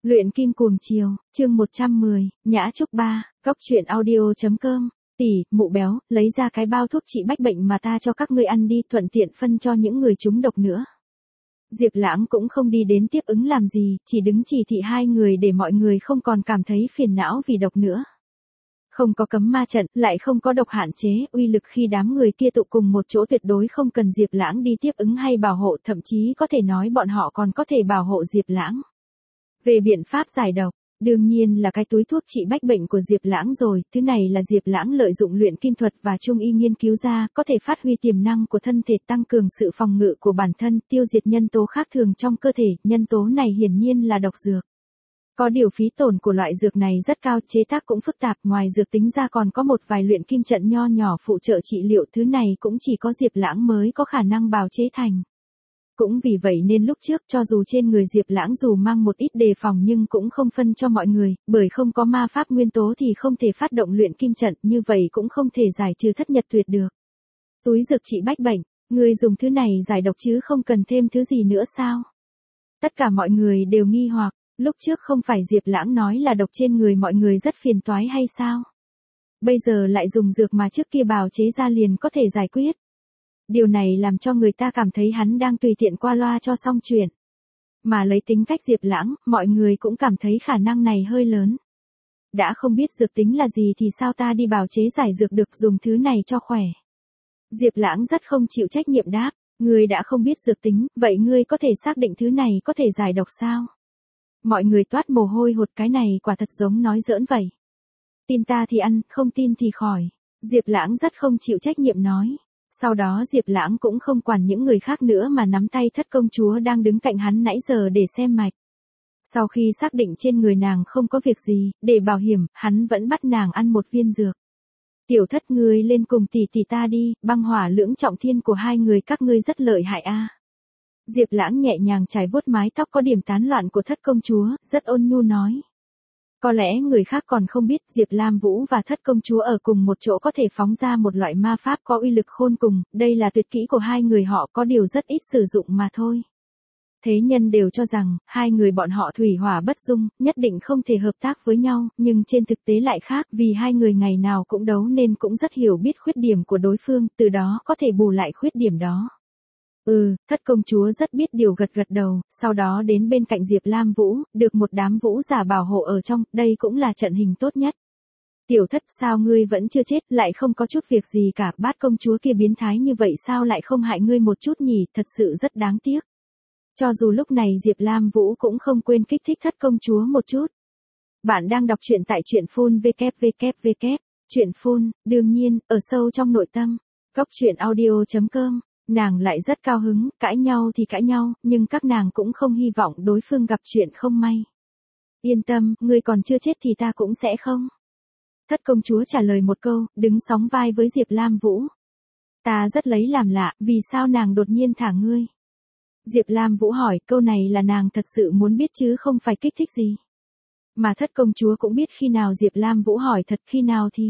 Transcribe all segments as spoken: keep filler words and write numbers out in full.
Luyện kim cuồng chiều, chương một trăm mười, Nhã Trúc ba, Cóc truyện audio.com, tỷ, mụ béo, lấy ra cái bao thuốc trị bách bệnh mà ta cho các ngươi ăn đi, thuận tiện phân cho những người trúng độc nữa. Diệp Lãng cũng không đi đến tiếp ứng làm gì, chỉ đứng chỉ thị hai người để mọi người không còn cảm thấy phiền não vì độc nữa. Không có cấm ma trận, lại không có độc hạn chế, uy lực khi đám người kia tụ cùng một chỗ tuyệt đối không cần Diệp Lãng đi tiếp ứng hay bảo hộ, thậm chí có thể nói bọn họ còn có thể bảo hộ Diệp Lãng. Về biện pháp giải độc, đương nhiên là cái túi thuốc trị bách bệnh của Diệp Lãng rồi, thứ này là Diệp Lãng lợi dụng luyện kim thuật và trung y nghiên cứu ra, có thể phát huy tiềm năng của thân thể, tăng cường sự phòng ngự của bản thân, tiêu diệt nhân tố khác thường trong cơ thể, nhân tố này hiển nhiên là độc dược. Có điều phí tổn của loại dược này rất cao, chế tác cũng phức tạp, ngoài dược tính ra còn có một vài luyện kim trận nho nhỏ phụ trợ trị liệu, thứ này cũng chỉ có Diệp Lãng mới có khả năng bào chế thành. Cũng vì vậy nên lúc trước cho dù trên người Diệp Lãng dù mang một ít đề phòng nhưng cũng không phân cho mọi người, bởi không có ma pháp nguyên tố thì không thể phát động luyện kim trận, như vậy cũng không thể giải trừ thất nhật tuyệt được. Túi dược trị bách bệnh, người dùng thứ này giải độc chứ không cần thêm thứ gì nữa sao? Tất cả mọi người đều nghi hoặc, lúc trước không phải Diệp Lãng nói là độc trên người mọi người rất phiền toái hay sao? Bây giờ lại dùng dược mà trước kia bào chế ra liền có thể giải quyết. Điều này làm cho người ta cảm thấy hắn đang tùy tiện qua loa cho xong chuyện. Mà lấy tính cách Diệp Lãng, mọi người cũng cảm thấy khả năng này hơi lớn. Đã không biết dược tính là gì thì sao ta đi bào chế giải dược được, dùng thứ này cho khỏe. Diệp Lãng rất không chịu trách nhiệm đáp, ngươi đã không biết dược tính, vậy ngươi có thể xác định thứ này có thể giải độc sao? Mọi người toát mồ hôi hột, cái này quả thật giống nói giỡn vậy. Tin ta thì ăn, không tin thì khỏi. Diệp Lãng rất không chịu trách nhiệm nói. Sau đó Diệp Lãng cũng không quản những người khác nữa mà nắm tay thất công chúa đang đứng cạnh hắn nãy giờ để xem mạch. Sau khi xác định trên người nàng không có việc gì, để bảo hiểm, hắn vẫn bắt nàng ăn một viên dược. Tiểu thất, ngươi lên cùng tỷ tỷ ta đi, băng hỏa lưỡng trọng thiên của hai người các ngươi rất lợi hại a. Diệp Lãng nhẹ nhàng chải vuốt mái tóc có điểm tán loạn của thất công chúa, rất ôn nhu nói. Có lẽ người khác còn không biết, Diệp Lam Vũ và thất công chúa ở cùng một chỗ có thể phóng ra một loại ma pháp có uy lực khôn cùng, đây là tuyệt kỹ của hai người họ, có điều rất ít sử dụng mà thôi. Thế nhân đều cho rằng, hai người bọn họ thủy hỏa bất dung, nhất định không thể hợp tác với nhau, nhưng trên thực tế lại khác, vì hai người ngày nào cũng đấu nên cũng rất hiểu biết khuyết điểm của đối phương, từ đó có thể bù lại khuyết điểm đó. Ừ, thất công chúa rất biết điều gật gật đầu, sau đó đến bên cạnh Diệp Lam Vũ, được một đám vũ giả bảo hộ ở trong, đây cũng là trận hình tốt nhất. Tiểu thất, sao ngươi vẫn chưa chết, lại không có chút việc gì cả, bát công chúa kia biến thái như vậy sao lại không hại ngươi một chút nhỉ, thật sự rất đáng tiếc. Cho dù lúc này Diệp Lam Vũ cũng không quên kích thích thất công chúa một chút. Bạn đang đọc truyện tại truyện phun vê kép vê kép vê kép, truyện phun, đương nhiên, ở sâu trong nội tâm, Cóc truyện audio.com. Nàng lại rất cao hứng, cãi nhau thì cãi nhau, nhưng các nàng cũng không hy vọng đối phương gặp chuyện không may. Yên tâm, ngươi còn chưa chết thì ta cũng sẽ không. Thất công chúa trả lời một câu, đứng sóng vai với Diệp Lam Vũ. Ta rất lấy làm lạ, vì sao nàng đột nhiên thả ngươi? Diệp Lam Vũ hỏi, câu này là nàng thật sự muốn biết chứ không phải kích thích gì. Mà thất công chúa cũng biết khi nào Diệp Lam Vũ hỏi thật, khi nào thì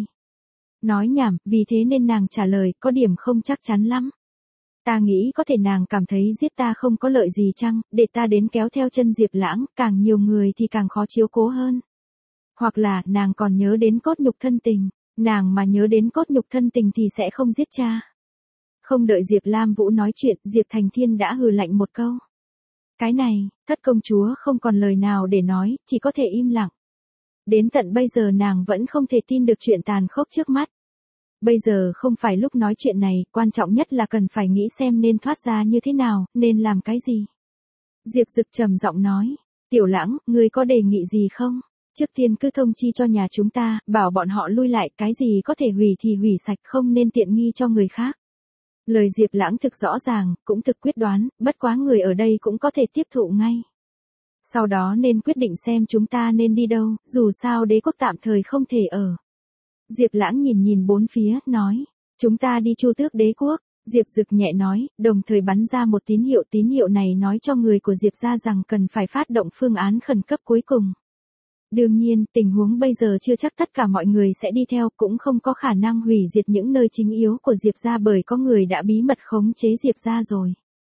nói nhảm, vì thế nên nàng trả lời, có điểm không chắc chắn lắm. Ta nghĩ có thể nàng cảm thấy giết ta không có lợi gì chăng, để ta đến kéo theo chân Diệp Lãng, càng nhiều người thì càng khó chiếu cố hơn. Hoặc là, nàng còn nhớ đến cốt nhục thân tình, nàng mà nhớ đến cốt nhục thân tình thì sẽ không giết cha. Không đợi Diệp Lam Vũ nói chuyện, Diệp Thành Thiên đã hừ lạnh một câu. Cái này, thất công chúa không còn lời nào để nói, chỉ có thể im lặng. Đến tận bây giờ nàng vẫn không thể tin được chuyện tàn khốc trước mắt. Bây giờ không phải lúc nói chuyện này, quan trọng nhất là cần phải nghĩ xem nên thoát ra như thế nào, nên làm cái gì. Diệp Dực trầm giọng nói, Tiểu Lãng, ngươi có đề nghị gì không? Trước tiên cứ thông chi cho nhà chúng ta, bảo bọn họ lui lại, cái gì có thể hủy thì hủy sạch, không nên tiện nghi cho người khác. Lời Diệp Lãng thực rõ ràng, cũng thực quyết đoán, bất quá người ở đây cũng có thể tiếp thụ ngay. Sau đó nên quyết định xem chúng ta nên đi đâu, dù sao đế quốc tạm thời không thể ở. Diệp Lãng nhìn nhìn bốn phía, nói, chúng ta đi Chu Tước đế quốc. Diệp Dực nhẹ nói, đồng thời bắn ra một tín hiệu, tín hiệu này nói cho người của Diệp gia rằng cần phải phát động phương án khẩn cấp cuối cùng. Đương nhiên, tình huống bây giờ chưa chắc tất cả mọi người sẽ đi theo, cũng không có khả năng hủy diệt những nơi chính yếu của Diệp gia bởi có người đã bí mật khống chế Diệp gia rồi.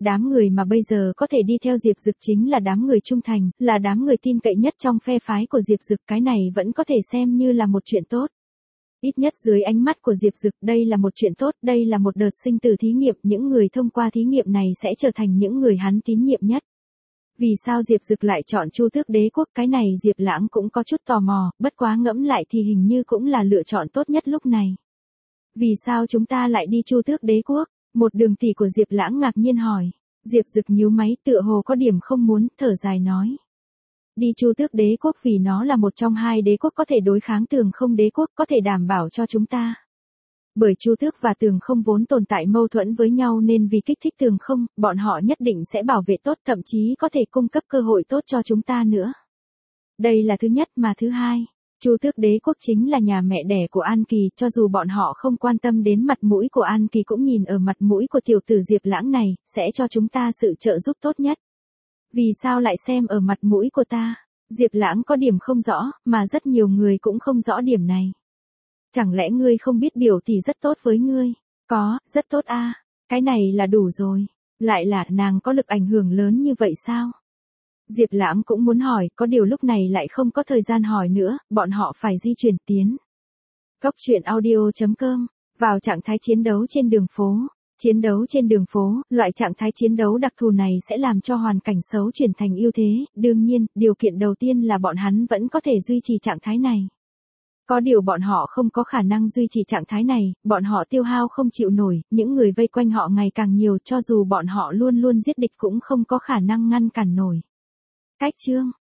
Đám người mà bây giờ có thể đi theo Diệp Dực chính là đám người trung thành, là đám người tin cậy nhất trong phe phái của Diệp Dực, cái này vẫn có thể xem như là một chuyện tốt. Ít nhất dưới ánh mắt của Diệp Dực, đây là một chuyện tốt, đây là một đợt sinh tử thí nghiệm, những người thông qua thí nghiệm này sẽ trở thành những người hắn tín nhiệm nhất. Vì sao Diệp Dực lại chọn Chu Tước Đế Quốc, cái này Diệp Lãng cũng có chút tò mò, bất quá ngẫm lại thì hình như cũng là lựa chọn tốt nhất lúc này. Vì sao chúng ta lại đi Chu Tước Đế Quốc? Một đường tỷ của Diệp Lãng ngạc nhiên hỏi. Diệp Dực nhíu máy, tựa hồ có điểm không muốn, thở dài nói. Đi Chu Tước Đế Quốc vì nó là một trong hai đế quốc có thể đối kháng Tường Không Đế Quốc, có thể đảm bảo cho chúng ta. Bởi Chu Tước và Tường Không vốn tồn tại mâu thuẫn với nhau nên vì kích thích Tường Không, bọn họ nhất định sẽ bảo vệ tốt, thậm chí có thể cung cấp cơ hội tốt cho chúng ta nữa. Đây là thứ nhất, mà thứ hai, Chu Tước Đế Quốc chính là nhà mẹ đẻ của An Kỳ, cho dù bọn họ không quan tâm đến mặt mũi của An Kỳ cũng nhìn ở mặt mũi của tiểu tử Diệp Lãng này, sẽ cho chúng ta sự trợ giúp tốt nhất. Vì sao lại xem ở mặt mũi của ta? Diệp Lãng có điểm không rõ, mà rất nhiều người cũng không rõ điểm này. Chẳng lẽ ngươi không biết biểu tỷ rất tốt với ngươi? Có, rất tốt a. À. Cái này là đủ rồi. Lại là nàng có lực ảnh hưởng lớn như vậy sao? Diệp Lãng cũng muốn hỏi, có điều lúc này lại không có thời gian hỏi nữa, bọn họ phải di chuyển tiến. Cốc truyện audio chấm com, vào trạng thái chiến đấu trên đường phố. Chiến đấu trên đường phố, loại trạng thái chiến đấu đặc thù này sẽ làm cho hoàn cảnh xấu chuyển thành ưu thế, đương nhiên, điều kiện đầu tiên là bọn hắn vẫn có thể duy trì trạng thái này. Có điều bọn họ không có khả năng duy trì trạng thái này, bọn họ tiêu hao không chịu nổi, những người vây quanh họ ngày càng nhiều, cho dù bọn họ luôn luôn giết địch cũng không có khả năng ngăn cản nổi. Cách chương